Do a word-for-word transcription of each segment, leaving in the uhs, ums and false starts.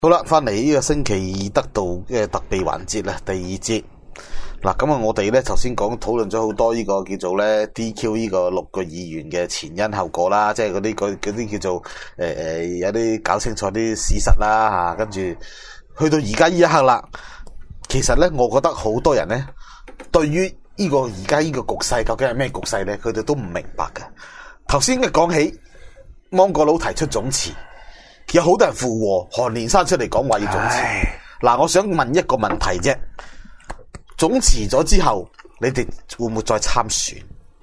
好啦，翻嚟呢個星期二得到嘅特備環節啦，第二節。嗱，咁啊，我哋咧頭先講討論咗好多呢個叫做咧 D Q 呢個六個議員嘅前因後果啦，即係嗰啲嗰嗰啲叫做誒誒、呃、有啲搞清楚啲事實啦吓，跟住去到而家呢一刻啦，其實咧我覺得好多人咧對於呢個而家呢個局勢究竟係咩局勢咧，佢哋都唔明白嘅。頭先嘅講起芒果佬提出總辭。有好多人附和，韓連山出嚟講話要總辭。嗱，我想問一個問題啫，總辭咗之後，你哋會唔會再參選？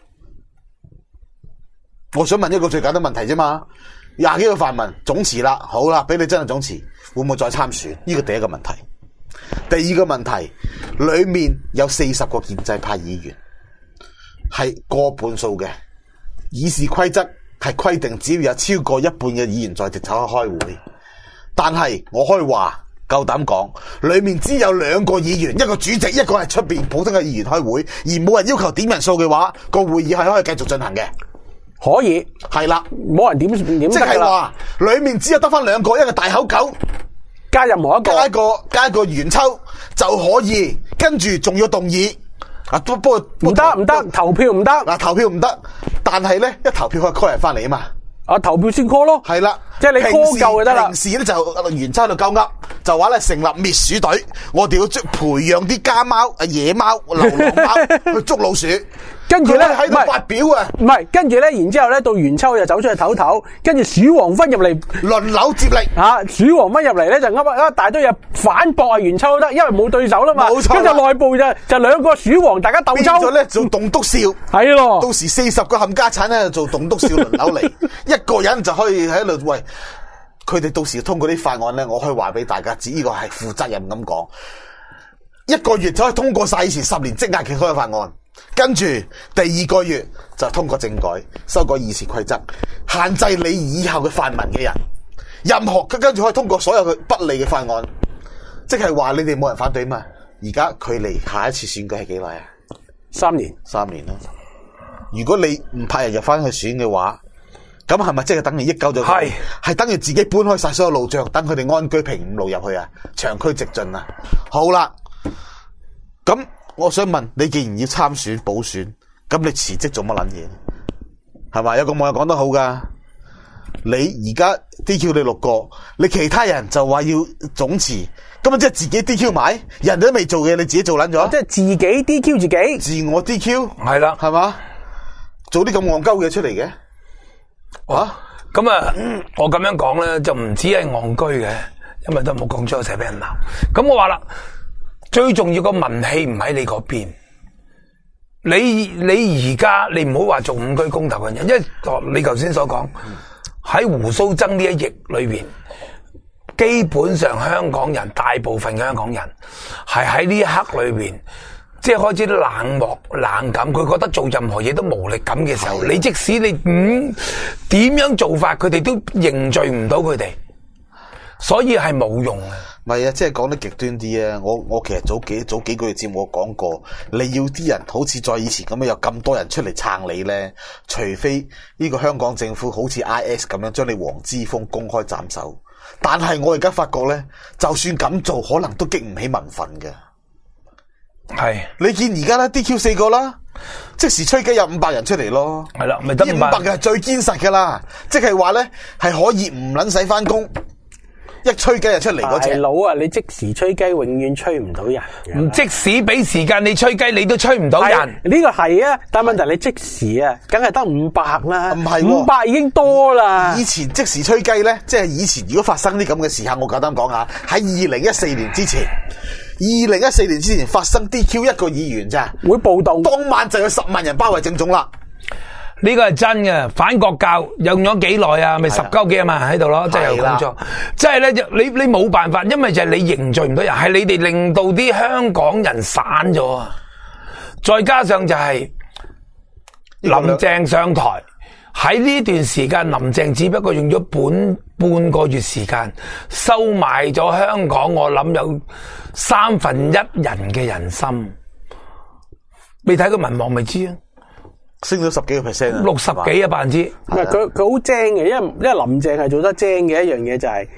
我想問一個最簡單問題啫嘛，廿幾個泛民總辭啦，好啦，俾你真係總辭，會唔會再參選？呢個第一個問題。第二個問題，裏面有四十個建制派議員，係過半數嘅，議事規則係規定只要有超過一半嘅議員在席就可以開會，但係我可以話夠膽講，裏面只有兩個議員，一個主席，一個係出邊普通嘅議員開會，而冇人要求點人數嘅話，個會議係可以繼續進行嘅。 可以係啦， 冇人點點， 即係話裏面只有得翻兩個，一個大口狗加任何一個， 加一個加一個元秋就可以，跟住仲要動議。啊，不過唔得唔得，投票唔得。 嗱，投票唔得，但係咧一投票可以 call 人翻嚟啊嘛。 啊，投票先 call 咯。 係啦， 即係你 call 夠就得啦。 平時咧就元秋喺度鳩噏，就話咧成立滅鼠隊，我哋要培養啲家貓、野貓、流浪貓去捉老鼠。 跟住咧喺度發表啊， 唔係，跟住咧，然之後咧到元秋就走出去唞唞，跟住鼠王芬入嚟輪流接力。 啊，鼠王芬入嚟咧就噏一大堆嘢反駁啊元秋都得，因為冇對手啦嘛。 冇錯。 跟住內部就就兩個鼠王大家鬥抽。 變咗咧做棟篤笑。 係咯。 到時四十個冚家產咧做棟篤笑輪流嚟，一個人就可以喺度喂，佢哋到時通過啲法案咧，我可以話俾大家知，呢個係負責任咁講，一個月就可以通過晒以前十年積壓嘅所有法案。跟住第二個月就通過政改，修改議事規則，限制你以後嘅泛民嘅人，任何跟住可以通過所有嘅不利嘅法案，即係話你哋冇人反對嘛。而家距離下一次選舉係幾耐啊？ 三年， 三年啦。如果你唔派人入翻去選嘅話，咁係咪即係等於益鳩咗？係係等於自己搬開晒所有路障，等佢哋安居平五路入去啊，長驅直進啊。好啦，咁。我想問你，既然要參選補選，咁你辭職做乜撚嘢？係咪有個網友講得好噶？你而家 D Q 你六個，你其他人就話要總辭，咁啊即係自己 D Q 埋，人哋都未做嘅，你自己做撚咗？ 即係自己 D Q 自己， 自我 D Q 係啦， 係嘛？做啲咁戇鳩嘢出嚟嘅，啊？ 咁啊，我咁樣講咧，就唔止係戇居嘅，因為都冇講出，成日俾人鬧。咁我話啦。最重要個民氣唔喺你嗰邊，你你而家你唔好話做五區公投嘅人，因為你頭先所講喺鬍鬚爭呢一役裏邊，基本上香港人大部分嘅香港人係喺呢一刻裏邊，即係開始冷漠冷感，佢覺得做任何嘢都無力感嘅時候，你即使你唔點樣做法，佢哋都凝聚唔到佢哋，所以係冇用嘅。 唔係啊，即係講得極端啲啊！我我其實早幾早幾個月節目我講過，你要啲人好似在以前咁樣有咁多人出嚟撐你咧，除非呢個香港政府好似 I S 咁樣將你黃之鋒公開斬首，但係我而家發覺咧，就算咁做，可能都激唔起民憤嘅。 係你見而家咧 D Q 四個啦，即時吹雞有五百人出嚟咯， 係啦，咪得五百嘅係最堅實噶啦，即係話咧係可以唔撚使翻工。一吹雞就出嚟嗰隻， 大佬啊！你即時吹雞，永遠吹唔到人。 唔即使俾時間你吹雞，你都吹唔到人。 呢個係啊，但係問題你即時啊，梗係得五百啦。 唔係， 五百已經多啦。 以前即時吹雞咧，即係以前如果發生啲咁嘅時刻，我夠膽講下，喺二零一四年之前，二零一四年之前發生 D Q 一個議員咋， 會暴動， 當晚就有十萬人包圍政總啦。 呢個係真嘅，反國教用咗幾耐啊？咪十鳩幾啊嘛喺度咯，即係有工作，即係咧，你你冇辦法，因為就係你凝聚唔到人，係你哋令到啲香港人散咗啊！再加上就係林鄭上台喺呢段時間，林鄭只不過用咗半半個月時間收買咗香港，我諗有三分一人嘅人心，未睇過民望咪知啊！ 升咗十幾個 percent 啊， 六十幾啊百分之。 唔係佢佢好精嘅，因為因為林鄭係做得精嘅一樣嘢就係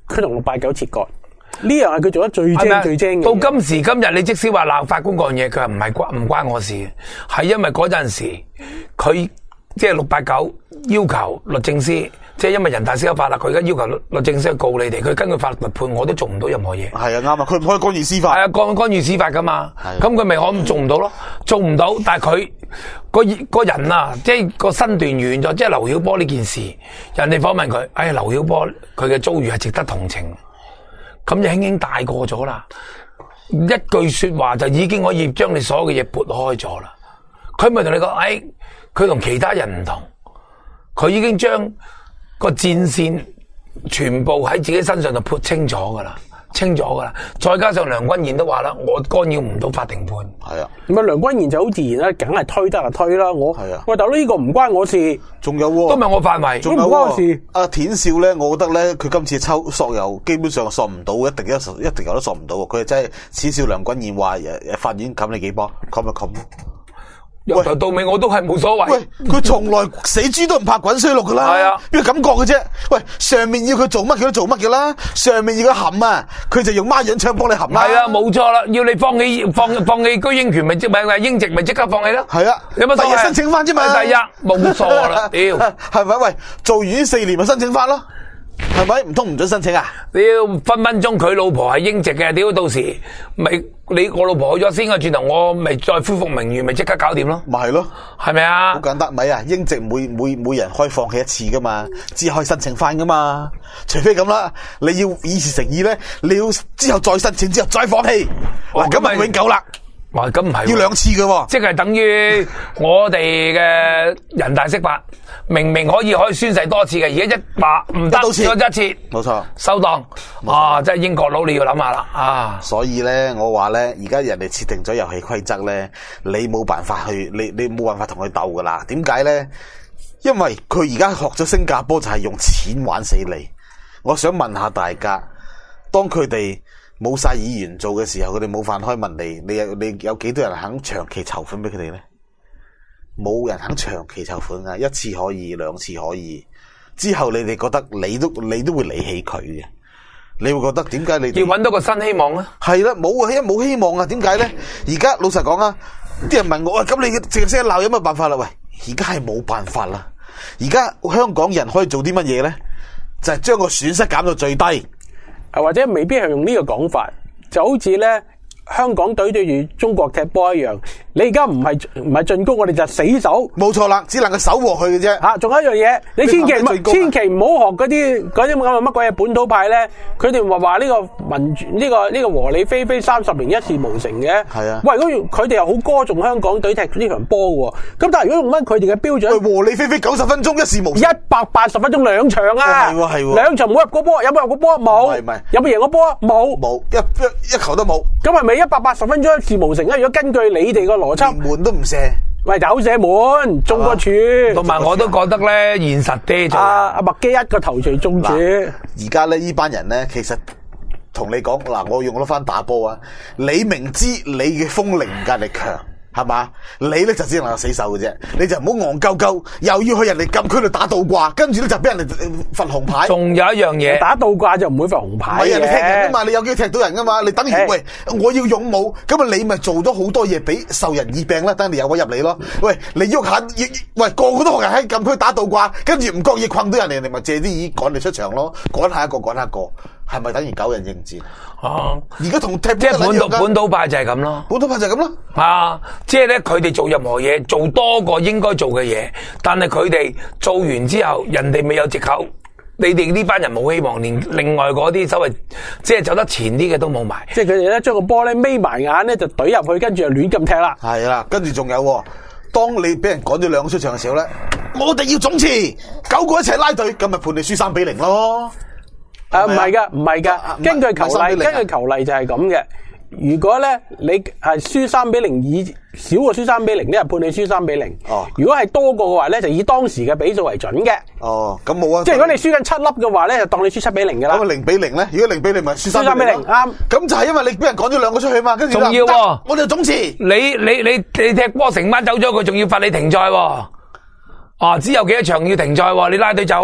佢同六八九切割。呢樣係佢做得最精最精嘅。 到今時今日，你即使話鬧法官嗰樣嘢，佢話唔係關唔關我事，係因為嗰陣時佢即係六八九要求律政司，即係因為人大司法法啦，佢而家要求律律政司去告你哋，佢根據法律判，我都做唔到任何嘢。 係啊，啱啊，佢唔可以干預司法。 係啊，干干預司法噶嘛。咁佢咪可做唔到咯？做唔到，但係佢個個人啊，即係個身段遠咗，即係劉曉波呢件事，人哋訪問佢，哎呀，劉曉波佢嘅遭遇係值得同情。咁就輕輕大過咗啦，一句說話就已經可以將你所有嘅嘢撥開咗啦。佢咪同你講，哎，佢同其他人唔同，佢已經將個戰線全部喺自己身上就潑清楚噶啦，清咗噶啦。再加上梁君彥都話啦，我干擾唔到法庭判。係啊， 咁啊梁君彥就好自然啦，梗係推得就推啦。我係啊，喂，大佬呢個唔關我事。 仲有都唔係我範圍， 仲有唔關我事。 阿田少咧，我覺得咧，佢今次抽索油基本上索唔到，一定一一定有得索唔到。佢真係恥笑梁君彥話誒，法院冚你幾波，冚咪冚。 由頭到尾我都係冇所謂。 喂，佢從來死豬都唔怕滾水淥噶啦。係啊，邊個感覺嘅啫？喂，上面要佢做乜佢都做乜嘅啦。上面要佢含啊，佢就用孖潤槍幫你含啦。 係啊，冇錯啦。要你放棄放放棄居英權，咪即咪咪英籍咪即刻放棄咯。 係啊， 有乜所謂？ 第日申請翻啫嘛。 第一冇錯啦，屌係咪？喂，做完四年咪申請翻咯。係咪？唔通唔准申請啊？ 屌分分鐘佢老婆係英籍嘅，屌到時咪你我老婆去咗先啊，轉頭我咪再恢復名譽，咪即刻搞掂咯。 咪係咯， 係咪啊？ 好簡單，咪啊！英籍每每每人可以放棄一次噶嘛，只可以申請翻噶嘛。除非咁啦，你要以示誠意咧，你要之後再申請之後再放棄，嗱咁咪永久啦。 哇，咁唔係要兩次嘅， 即係等於我哋嘅人大釋法，明明可以可以宣誓多次嘅，而家一話唔得，咗一次，冇錯，收檔啊！即係英國佬你要諗下啦啊！ 所以咧，我話咧，而家人哋設定咗遊戲規則咧，你冇辦法去，你你冇辦法同佢鬥噶啦。點解咧？因為佢而家學咗新加坡就係用錢玩死你。我想問下大家，當佢哋冇晒議員做嘅時候，佢哋冇飯開問你，你有你有幾多人肯長期籌款俾佢哋咧？冇人肯長期籌款啊！一次可以，兩次可以，之後你哋覺得你都你都會離棄佢嘅，你會覺得點解你要搵到個新希望咧？ 係啦，冇啊，因為冇希望啊！點解咧？而家老實講啊，啲人問我，喂，咁你淨係識鬧有乜辦法啦？喂，而家係冇辦法啦！而家香港人可以做啲乜嘢咧？就係將個損失減到最低。 或者未必係用呢個講法，就好似咧香港隊對住中國踢波一樣。你而家唔係唔係進攻，我哋就死守。 冇錯啦，只能夠守和佢嘅啫。 吓、啊，仲有一樣嘢，你千祈唔千祈唔好學嗰啲嗰啲咁嘅乜鬼嘢本土派咧。佢哋話話呢個民主呢、這個呢、這個和理非非三十年一事無成嘅。係啊。喂，如果佢哋又好歌頌香港隊踢呢場波嘅，咁但係如果用翻佢哋嘅標準， 和理非非九十分鐘一事無成， 一百八十分鐘兩場啊。係喎係喎，兩場冇入過波，有冇入過波？冇。係咪？有冇贏過波？冇。冇一一一球都冇。咁係咪一百八十分鐘一事無成咧？如果根據你哋個邏輯， 連門都唔射， 喂，有射門，中個柱， 同埋我都覺得咧現實啲。 阿阿麥基一個頭槌中柱。 而家咧呢班人咧，其實同你講嗱，我用得翻打波啊！你明知你嘅風凌壓力強。係嘛？你咧就只能夠死守嘅啫，你就唔好戇鳩鳩，又要去人哋禁區度打倒掛，跟住咧就俾人哋罰紅牌。 仲有一樣嘢， 打倒掛就唔會罰紅牌嘅。 係啊，你踢人噶嘛，你有機會踢到人噶嘛，你等於喂，我要勇武，咁啊你咪做咗好多嘢俾受人耳病啦，等你有位入嚟咯。喂，你喐下，喂個個都學人喺禁區打倒掛，跟住唔覺意困到人哋，你咪借啲意趕你出場咯，趕下一個趕下一個。係咪等於九人應戰？啊！而家同踢即係本土本土派就係咁咯， 本土派就係咁咯。 啊！即係咧，佢哋做任何嘢做多過應該做嘅嘢，但係佢哋做完之後，人哋未有藉口。你哋呢班人冇希望，連另外嗰啲所謂即係走得前啲嘅都冇埋。 即係佢哋咧將個波咧眯埋眼咧就懟入去，跟住就亂咁踢啦。 係啦，跟住仲有，當你俾人趕咗兩個出場嘅時候咧，我哋要總辭，九個一齊拉隊，咁咪判你輸三比零咯。 啊，唔係噶，唔係噶，根據球例，根據球例就係咁嘅。如果咧你係輸三比零，以少過輸三比零，呢係判你輸三比零。哦。如果係多過嘅話咧，就以當時嘅比數為準嘅。哦，咁冇啊。即係如果你輸緊七粒嘅話咧，就當你輸七比零噶啦。咁啊零比零咧？如果零比零咪輸三比零。啱。咁就係因為你俾人趕咗兩個出去嘛，跟住仲要喎，我哋總辭。 你你你你踢波成班走咗，佢仲要罰你停賽喎。啊！只有幾多場要停賽喎？你拉隊走啊？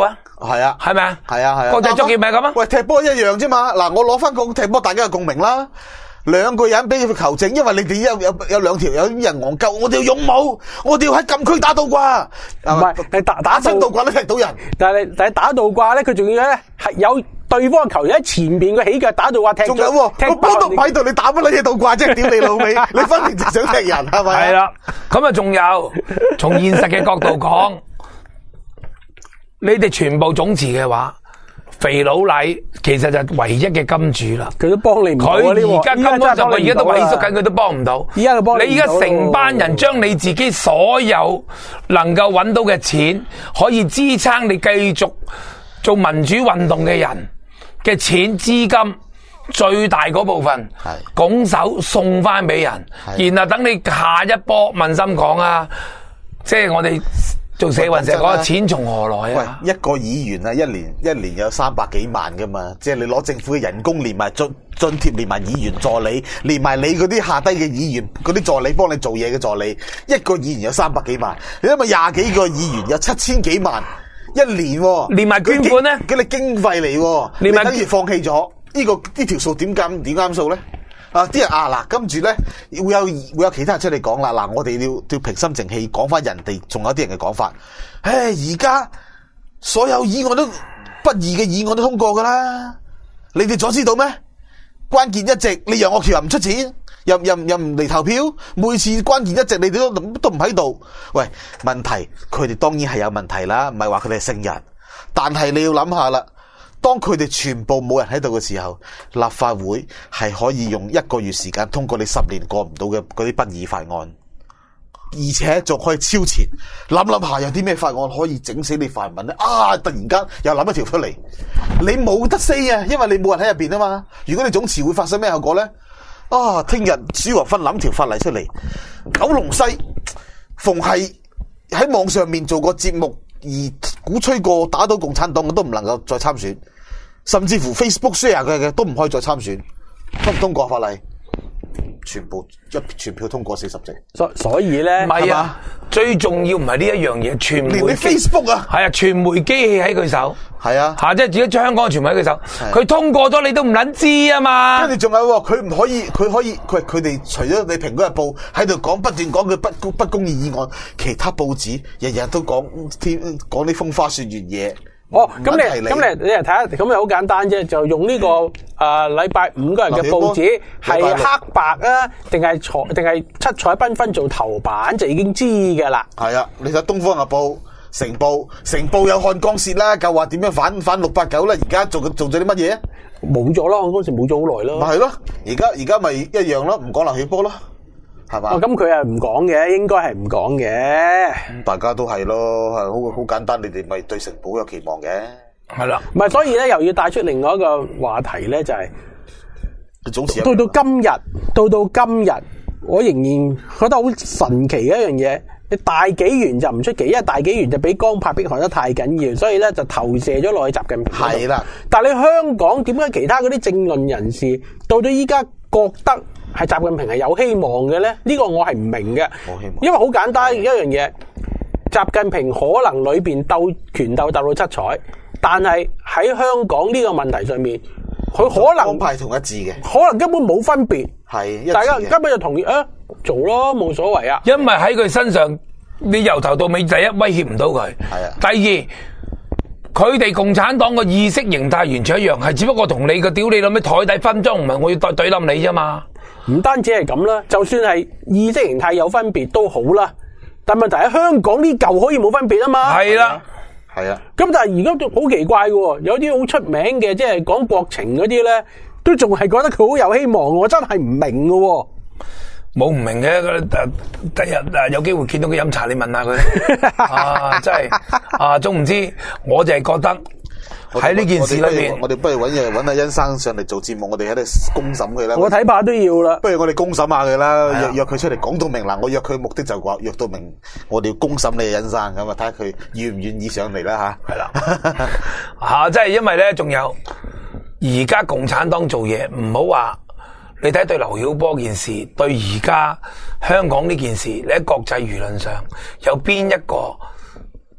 係啊， 係咪啊？ 係啊係啊， 國際足協咪係咁啊？ 喂，踢波一樣啫嘛。嗱，我攞翻個踢波，大家有共鳴啦。兩個人俾佢球證，因為你哋有有有兩條有啲人戇鳩，我哋要勇武，我哋要喺禁區打倒掛。 唔係，你打打親倒掛都踢到人， 但係但係打倒掛咧，佢仲要咧係有對方球員喺前邊嘅起腳打倒掛踢。 仲有喎，個波都唔喺度，你打乜撚嘢倒掛啫？屌你老味，你分明就想踢人係咪？ 係啦，咁啊仲有，從現實嘅角度講，你哋全部總辭嘅話。肥佬黎其實就唯一嘅金主啦， 佢都幫你唔到。 佢而家根本就佢而家都萎縮緊，佢都幫唔到。 而家幫你而家成班人將你自己所有能夠揾到嘅錢，可以支撐你繼續做民主運動嘅人嘅錢資金最大嗰部分，拱手送翻俾人，然後等你下一波問心講啊，即係我哋。做社運成日講錢從何來啊？ 喂，一個議員啊，一年一年有三百幾萬噶嘛，即係你攞政府嘅人工連埋津津貼，連埋議員助理，連埋你嗰啲下低嘅議員嗰啲助理幫你做嘢嘅助理，一個議員有三百幾萬，你諗下廿幾個議員有七千幾萬一年， 連埋捐款咧， 佢哋經費嚟，你等於放棄咗呢個呢條數點啱點啱數咧？啊！啲人啊嗱，跟住咧會有會有其他人出嚟講啦。嗱，我哋要要平心靜氣講翻人哋，仲有啲人嘅講法。唉，而家所有議案都不義嘅議案都通過噶啦，你哋早知道咩？關鍵一席，你楊岳橋又唔出錢，又又又唔嚟投票，每次關鍵一席你哋都都唔喺度。喂，問題佢哋當然係有問題啦，唔係話佢哋係聖人，但係你要諗下啦。當佢哋全部冇人喺度嘅時候，立法會係可以用一個月時間通過你十年過唔到嘅嗰啲不義法案，而且仲可以超前。諗諗下有啲咩法案可以整死你泛民咧？啊！突然間又諗一條出嚟，你冇得 say 啊，因為你冇人喺入邊啊嘛。如果你總辭會發生咩後果咧？啊！聽日朱華芬諗條法例出嚟，九龍西逢係喺網上面做個節目而鼓吹過打倒共產黨，我都唔能夠再參選。甚至乎 Facebook share 佢嘅都唔可以再參選，通唔通過法例？全部一全票通過四十席。 所所以咧， 唔係啊，最重要唔係呢一樣嘢，傳媒連你 Facebook 啊， 係啊，傳媒機器喺佢手， 係啊， 吓即係自己將香港嘅傳媒喺佢手，佢通過咗你都唔捻知啊嘛。 跟住仲有，佢唔可以，佢可以，佢佢哋除咗你蘋果日報喺度講不斷講佢不不公義議案，其他報紙日日都講添講啲風花雪月嘢。 哦，咁你咁你你嚟睇下，咁又好簡單啫，就用呢、這個誒禮拜五嗰日嘅報紙係黑白啊，定係彩定係七彩繽紛做頭版就已經知㗎啦。 係啊，你睇《東方日報》、《成報》、《成報》有漢江泄啦，夠話點樣反反六八九啦？而家做做咗啲乜嘢？ 冇咗啦，我嗰時冇咗好耐咯。 咪係咯，而家而家咪一樣咯，唔講劉曉波咯。係嘛？ 哦，咁佢係唔講嘅，應該係唔講嘅。 大家都係咯，係好好簡單。你哋咪對城堡有期望嘅， 係啦。 唔係，所以咧又要帶出另外一個話題咧，就係、 是、總之到到今日，到到今日，我仍然覺得好神奇嘅一樣嘢。你大紀元就唔出奇，因為大紀元就俾江柏迫害得太緊要，所以咧就投射咗落去習近平。係啦。但係你香港點解其他嗰啲政論人士到咗依家覺得係習近平係有希望嘅咧？呢、這個我係唔明嘅。冇希望。因為好簡單一樣嘢，習近平可能裏邊鬥拳鬥鬥到七彩，但係喺香港呢個問題上面，佢可能黨派同一致嘅， 可能根本冇分別。係，大家根本就同意啊，做咯，冇所謂啊。 因為喺佢身上，你由頭到尾第一威脅唔到佢。係啊。第二，佢哋共產黨個意識形態完全一樣，係只不過同你個屌你諗咩台底分贓，唔係我要對對冧你啫嘛。 唔單止係咁啦，就算係意識形態有分別都好啦，但問題喺香港呢舊可以冇分別啊嘛。係啦， 係啊。 咁但係而家都好奇怪嘅，有啲好出名嘅，即係講國情嗰啲咧，都仲係覺得佢好有希望，我真係唔明嘅。 冇唔明嘅，第日誒有機會見到佢飲茶，你問下佢。啊，真係啊，總唔知，我就係覺得。喺呢件事裏邊， 我哋不如揾嘢揾阿甄生上嚟做節目，我哋喺度公審佢啦。 我睇怕都要啦。 不如我哋公審下佢啦，約約佢出嚟講到明嗱，我約佢目的就話約到明，我哋要公審你甄生咁啊，睇下佢願唔願意上嚟啦吓。係啦， 吓，即係因為咧，仲有而家共產黨做嘢，唔好話你睇對劉曉波件事，對而家香港呢件事，你喺國際輿論上有邊一個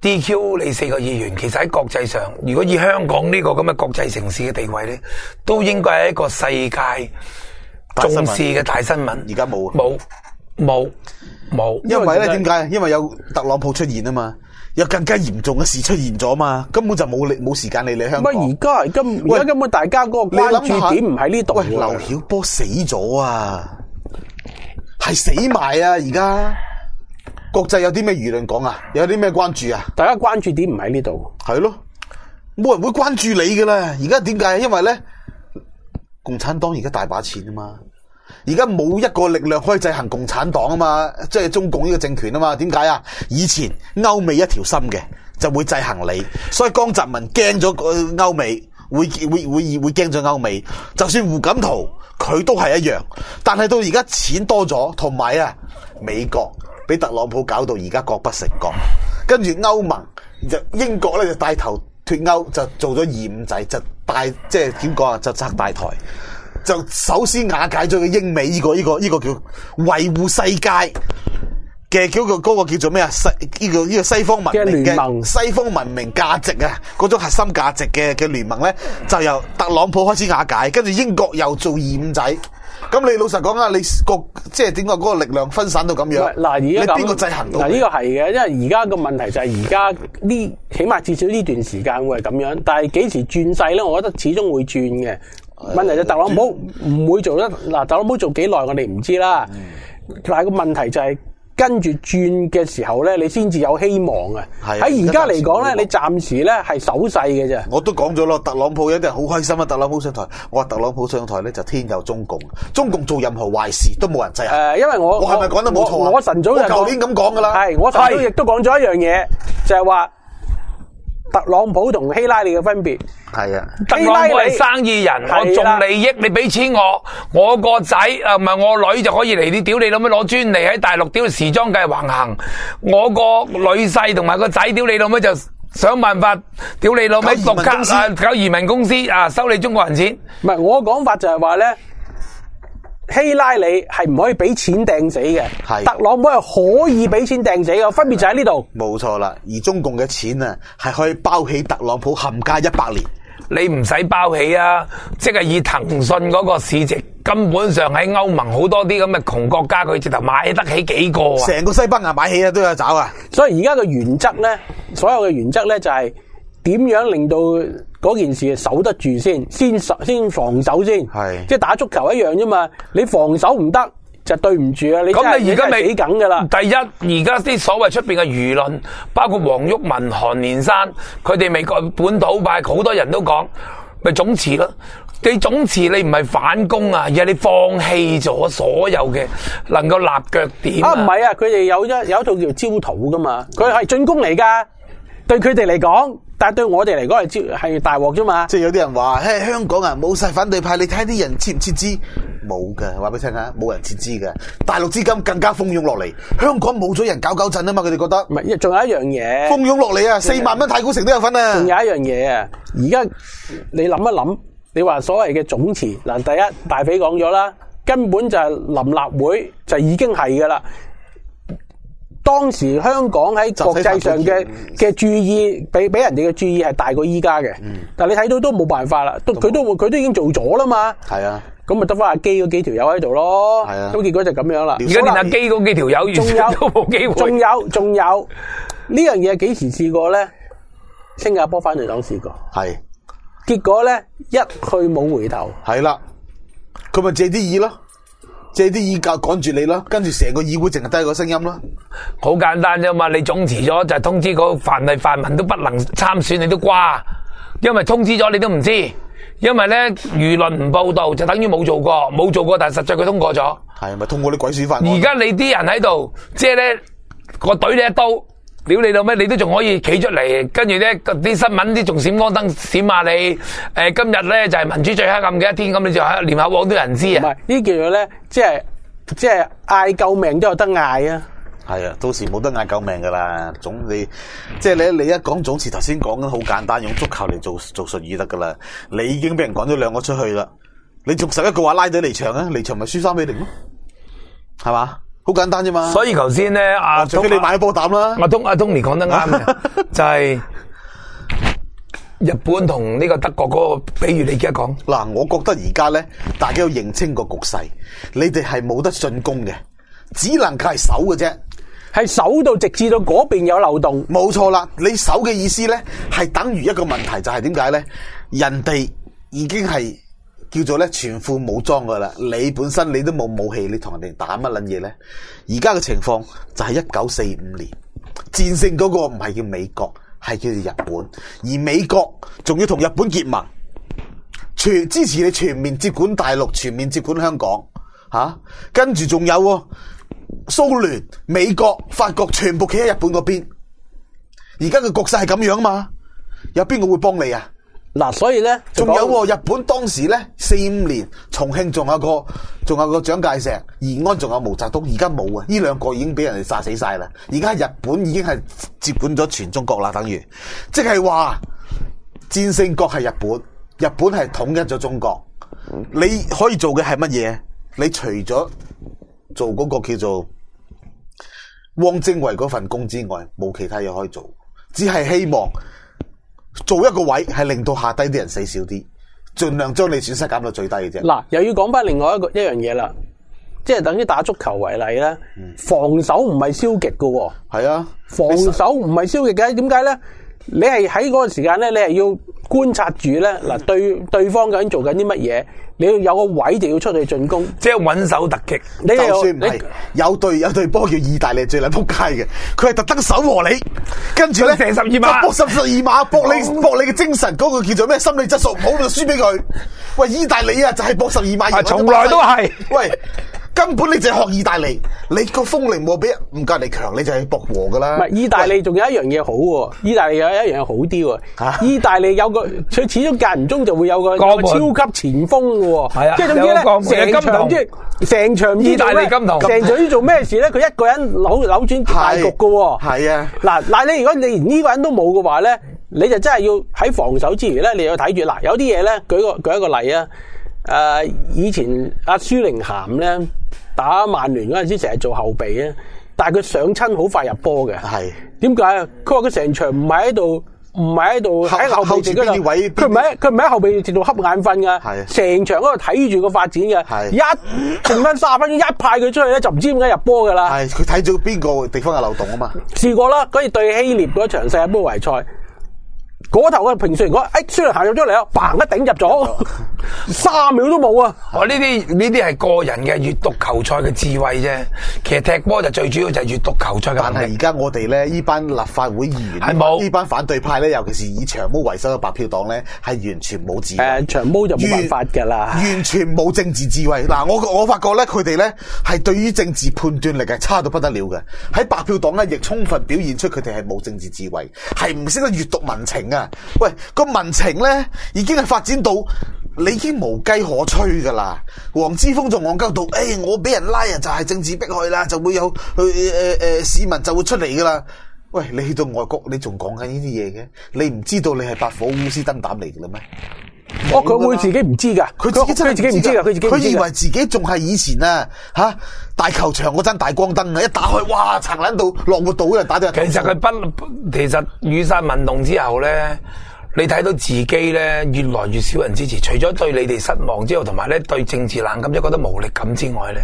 D Q 你四個議員，其實喺國際上，如果以香港呢個咁嘅國際城市嘅地位咧，都應該係一個世界重視嘅大新聞。 而家冇， 冇，冇，冇。 因為咧，點解？因為有特朗普出現啊嘛，有更加嚴重嘅事出現咗嘛，根本就冇理冇時間理你香港。 乜而家係根而家根本大家嗰個關注點唔喺呢度。 喂，劉曉波死咗啊，係死埋啊！而家國際有啲咩輿論講啊？有啲咩關注啊？ 大家關注點唔喺呢度。 係咯，冇人會關注你噶啦。而家點解？因為咧，共產黨而家大把錢啊嘛。而家冇一個力量可以制衡共產黨啊嘛，即係中共呢個政權啊嘛。點解啊？以前歐美一條心嘅就會制衡你，所以江澤民驚咗歐美，會會會會驚咗歐美。就算胡錦濤佢都係一樣，但係到而家錢多咗，同埋啊美國俾特朗普搞到而家國不成國，跟住歐盟就英國咧就帶頭脫歐，就做咗二五制，就帶即係點講啊，就拆大台。就首先瓦解咗個英美呢、這個呢、這個呢、這個叫維護世界嘅嗰個嗰個叫做咩啊？西呢個呢個西方文明嘅西方文明價值啊，嗰種核心價值嘅嘅聯盟咧，就由特朗普開始瓦解，跟住英國又做二五仔。咁你老實講啊，你國即係點解嗰個力量分散到咁樣？ 嗱，而家你邊個制衡到？ 嗱，呢個係嘅，因為而家個問題就係而家呢，起碼至少呢段時間會係咁樣，但係幾時轉勢咧？我覺得始終會轉嘅。問題就特朗普唔會做得嗱，特朗普做幾耐我哋唔知啦。嗯、但係個問題就係、是、跟住轉嘅時候咧，你先至有希望啊！喺而家嚟講咧，你暫時咧係守勢嘅啫。我都講咗咯，特朗普有啲人好開心啊！特朗普上台，我話特朗普上台咧就天佑中共，中共做任何壞事都冇人制衡。誒、呃，因為我我係咪講得冇錯啊？我晨早就舊年咁講噶啦，係我晨早亦都講咗一樣嘢，就係話。特朗普同希拉里嘅分別係啊， 特朗普係生意人，我重利益，你俾錢我，我個仔啊唔係我女就可以嚟，你屌你老味攞專利喺大陸屌時裝界橫行，我個女婿同埋個仔屌你老味就想辦法屌你老味綠卡啊搞移民公司啊收你中國人錢。 唔係我講法就係話咧。希拉里係唔可以俾錢掟死嘅，特朗普係可以俾錢掟死嘅，分別就喺呢度。冇錯啦，而中共嘅錢啊，係可以包起特朗普冚家一百年。 你唔使包起啊，即係以騰訊嗰個市值，根本上喺歐盟好多啲咁嘅窮國家，佢直頭買得起幾個啊！ 成個西班牙買起啊，都有找啊！ 所以而家嘅原則咧，所有嘅原則咧就係、是。點樣令到嗰件事守得住先？先先防守先，係即係打足球一樣啫嘛。你防守唔得就對唔住啊！你咁你而家咪死梗噶啦。 第一，而家啲所謂出邊嘅輿論，包括黃毓民、韓連山，佢哋美國本土派好多人都講，咪總辭咯。你總辭，你唔係反攻啊，而係你放棄咗所有嘅能夠立腳點啊！ 唔係啊，佢哋有一有一套叫焦土噶嘛，佢係進攻嚟噶，對佢哋嚟講。但係對我哋嚟講係係大鑊啫嘛！ 即係有啲人話，誒，香港啊冇晒反對派，你睇啲人撤唔撤資？冇嘅，話俾你聽下，冇人撤資嘅。大陸資金更加蜂擁落嚟，香港冇咗人搞搞震啊嘛！佢哋覺得唔係，仲有一樣嘢蜂擁落嚟啊！四萬蚊太古城都有份啊！ 仲有一樣嘢啊！而家你諗一諗，你話所謂嘅總辭嗱，第一大匪講咗啦，根本就係臨立會就已經係噶啦。當時香港喺國際上嘅嘅注意，俾俾人哋嘅注意係大過依家嘅。嗯、但係你睇到都冇辦法啦，都佢都佢都已經做咗啦嘛。係啊，咁咪得翻阿基嗰幾條友喺度咯。係啊，咁結果就咁樣啦。 而家連阿基嗰幾條友完全都冇機會。 仲有仲有呢樣嘢幾時試過咧？新加坡反對黨試過。係，結果咧一去冇回頭。 係啦，佢咪借啲意咯。借啲議教趕住你咯，跟住成個議會淨係得一個聲音咯。 好簡單啫嘛，你總辭咗就係通知個凡係泛民都不能參選，你都瓜，因為通知咗你都唔知，因為咧輿論唔報道就等於冇做過，冇做過但係實際佢通過咗。 係咪通過啲鬼鼠法？ 而家你啲人喺度，即係咧個懟你一刀，屌你老咩？你都仲可以企出嚟，跟住咧啲新聞啲仲閃光燈閃下你。誒、呃，今日咧就係、是、民主最黑暗嘅一天，咁你就喺連口往都有人知啊！ 唔係呢叫做咧，即係即係嗌救命都有得嗌啊！ 係啊，到時冇得嗌救命噶啦，總你即係你你一講總辭，頭先講緊好簡單，用足球嚟做做術語得噶啦。你已經俾人趕咗兩個出去啦，你仲十一個話拉隊離場啊？離場咪輸三比零咯，係嘛？ 好簡單啫嘛。 所以頭先咧，阿除非你買波膽啦。 阿東阿 Tony 講得啱嘅，就係日本同呢個德國嗰個比喻，你而家講嗱，我覺得而家咧，大家要認清個局勢，你哋係冇得進攻嘅，只能夠係守嘅啫。 係守到直至到嗰邊有漏洞。 冇錯啦，你守嘅意思咧，係等於一個問題，就係點解咧？人哋已經係叫做咧全副武裝噶啦，你本身你都冇武器，你同人哋打乜撚嘢咧？而家嘅情況就係一九四五年戰勝嗰個唔係叫美國，係叫做日本，而美國仲要同日本結盟，全支持你全面接管大陸，全面接管香港，吓、啊，跟住仲有喎。蘇聯、美國、法國全部企喺日本嗰邊，而家嘅局勢係咁樣嘛？有邊個會幫你啊？ 嗱，所以咧， 仲有喎，日本當時咧四五年，重慶仲有個，仲有個蔣介石，延安仲有毛澤東，而家冇啊！呢兩個已經俾人哋殺死晒啦。而家日本已經係接管咗全中國啦，等於即係話戰勝國係日本，日本係統一咗中國。你可以做嘅係乜嘢？你除咗做嗰個叫做汪精衛嗰份工之外，冇其他嘢可以做，只係希望做一個位係令到下低啲人死少啲，盡量將你損失減到最低嘅啫。 嗱，又要講翻另外一個一樣嘢啦，即係等於打足球為例啦，防守唔係消極噶， 係啊， 防守唔係消極嘅，點解咧？你係喺嗰個時間咧，你係要觀察住咧，嗱，對對方究竟做緊啲乜嘢，你要有個位就要出去進攻， 即係穩守突擊。 你就算唔係有隊有隊波叫意大利最撚撲街嘅，佢係特登守和你，跟住咧射十二碼， 搏十二碼，搏你搏你嘅精神嗰、嗰個叫做咩心理質素唔好就輸俾佢。喂，意大利啊，就係搏十二碼， 從來都係喂。根本你就係學意大利，你個風力冇比唔隔離強，你就係搏和噶啦。 唔係意大利仲有一樣嘢好喎，意大利有一樣嘢好啲喎。 啊、 意大利有個佢始終間唔中就會有個，有個超級前鋒嘅喎。 係啊， 即係總之咧，成場即係成場意大利金童， 成場要做咩事咧？佢一個人扭扭轉大局嘅喎。 係啊，嗱嗱，你如果你連呢個人都冇嘅話咧，你就真係要喺防守之餘咧，你要睇住嗱，有啲嘢咧，舉個舉一個例啊。誒、呃，以前阿舒寧咸咧打曼聯嗰陣時，成日做後備啊，但係佢上親好快入波嘅。係點解啊？佢話佢成場唔係喺度，唔係喺度喺後備席嗰度，佢唔係佢唔係喺後備席度瞌眼瞓噶。係成場嗰度睇住個發展嘅。係一剩翻卅分鐘，一派佢出去咧，就唔知點解入波噶啦。係佢睇咗邊個地方有漏洞啊嘛。試過啦，嗰次對希臘嗰場世界盃圍賽。嗰頭嘅平時嚟講，誒，雖然行入咗嚟啊，嘭一頂入咗，三秒都冇啊！ 我呢啲呢啲係個人嘅閱讀球賽嘅智慧啫。其實踢波就最主要就係閱讀球賽嘅。 但係而家我哋咧，呢班立法會議員係冇呢班反對派咧，尤其是以長毛為首嘅白票黨咧，係完全冇智慧。 誒，長毛就冇辦法噶啦， 完全冇政治智慧。嗱，我我發覺咧，佢哋咧係對於政治判斷力係差到不得了嘅。喺白票黨咧，亦充分表現出佢哋係冇政治智慧，係唔識得閱讀民情啊！喂，個民情咧已經係發展到你已經無計可催噶啦。黃之鋒仲戇鳩到，誒、哎，我俾人拉啊，就係政治迫害啦，就會有去誒誒市民就會出嚟噶啦。喂，你去到外國，你仲講緊呢啲嘢嘅？你唔知道你係白火烏絲燈膽嚟嘅啦咩？ 哦，佢會自己唔知噶， 佢自己真係自己唔知噶，佢自己佢以為自己仲係以前啊吓、啊、大球場嗰盞大光燈啊，一打開，哇，層撚到落活島啊，打到。其實佢不，其實雨傘運動之後咧，你睇到自己咧越來越少人支持，除咗對你哋失望之後，同埋咧對政治冷感，即係覺得無力感之外咧，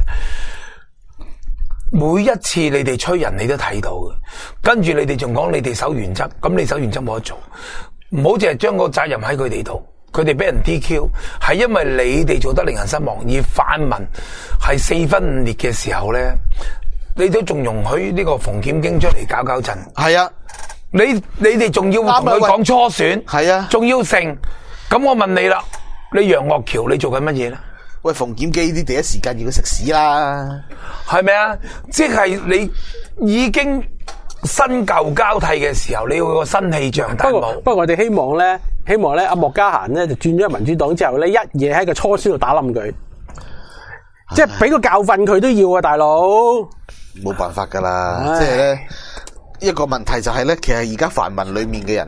每一次你哋吹人，你都睇到嘅，跟住你哋仲講你哋守原則，咁你守原則冇得做，唔好淨係將個責任喺佢哋度。佢哋俾人 D Q 係因為你哋做得令人失望，而泛民係四分五裂嘅時候咧，你都仲容許呢個馮檢經出嚟搞搞震。 係啊， 你你哋仲要同佢講初選， 係啊，仲要成。咁我問你啦，你楊岳橋你做緊乜嘢咧？ 喂，馮檢基呢啲第一時間要佢食屎啦， 係咪啊？即係你已經新舊交替嘅時候，你要個新氣象。 不過不過我哋希望咧，希望咧阿莫家嫻咧就轉咗民主黨之後咧，一嘢喺個初選度打冧佢，即係俾個教訓佢都要啊，大佬。 冇辦法噶啦，即係咧一個問題就係咧，其實而家泛民裏面嘅人咧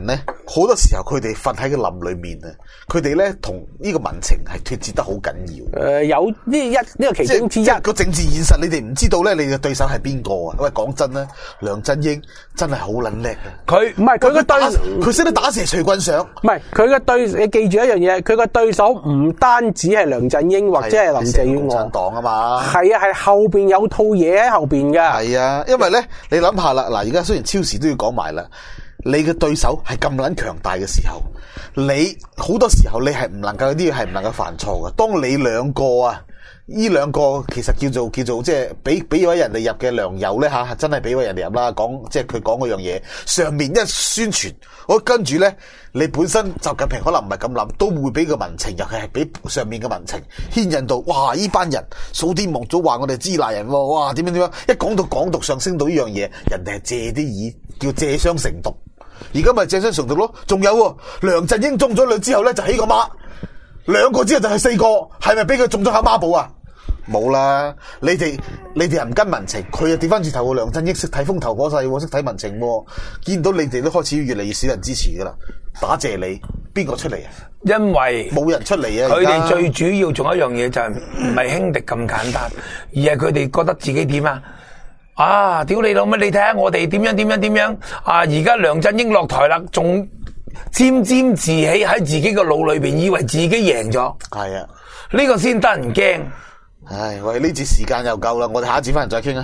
好多時候佢哋瞓喺個林裏面啊，佢哋咧同呢個民情係脫節得好緊要。 誒、呃，有呢一呢、這個其中之一個政治現實，你哋唔知道咧，你嘅對手係邊個啊？喂，講真啦，梁振英真係好撚叻啊！ 佢唔係佢個對， 佢識得打蛇隨棍上。唔係佢個對，你記住一樣嘢，佢個對手唔單止係梁振英或者係林鄭月娥共產黨啊嘛。 係啊，係後邊有套嘢喺後邊噶。 係啊，因為咧，你諗下啦，嗱，而家雖然超時都要講埋啦。你嘅對手係咁撚強大嘅時候，你好多時候你係唔能夠有啲嘢係唔能夠犯錯嘅。當你兩個啊，呢兩個其實叫做叫做即係俾俾咗人哋入嘅良友咧吓，真係俾咗人哋入啦。講即係佢講嗰樣嘢，上面一宣傳，我跟住咧，你本身習近平可能唔係咁諗，都會俾個民情，尤其係俾上面嘅民情牽引到。哇！呢班人數天望早話我哋支那人，哇！點樣點樣，一講到港獨上升到呢樣嘢，人哋係借啲意叫借商成毒。而家咪借商成毒咯，仲有梁振英中咗兩之後咧就起個孖，兩個之後就係四個，係咪俾佢中咗下孖寶啊？冇啦，你哋你哋又唔跟民情，佢又跌翻轉頭。梁振英識睇風頭火勢，識睇民情，見到你哋都開始越嚟越少人支持噶啦，打謝你，邊個出嚟啊？ 因為冇人出嚟啊！ 佢哋最主要仲有一樣嘢就係唔係輕敵咁簡單，而係佢哋覺得自己點啊？啊！屌你老乜？你睇下我哋點樣點樣點樣啊！而家梁振英落台啦，仲沾沾自喜喺自己個腦裏邊，以為自己贏咗。 係啊， 呢個先得人驚。 唉，喂，呢節時間又夠啦，我哋下一節翻嚟再傾啊！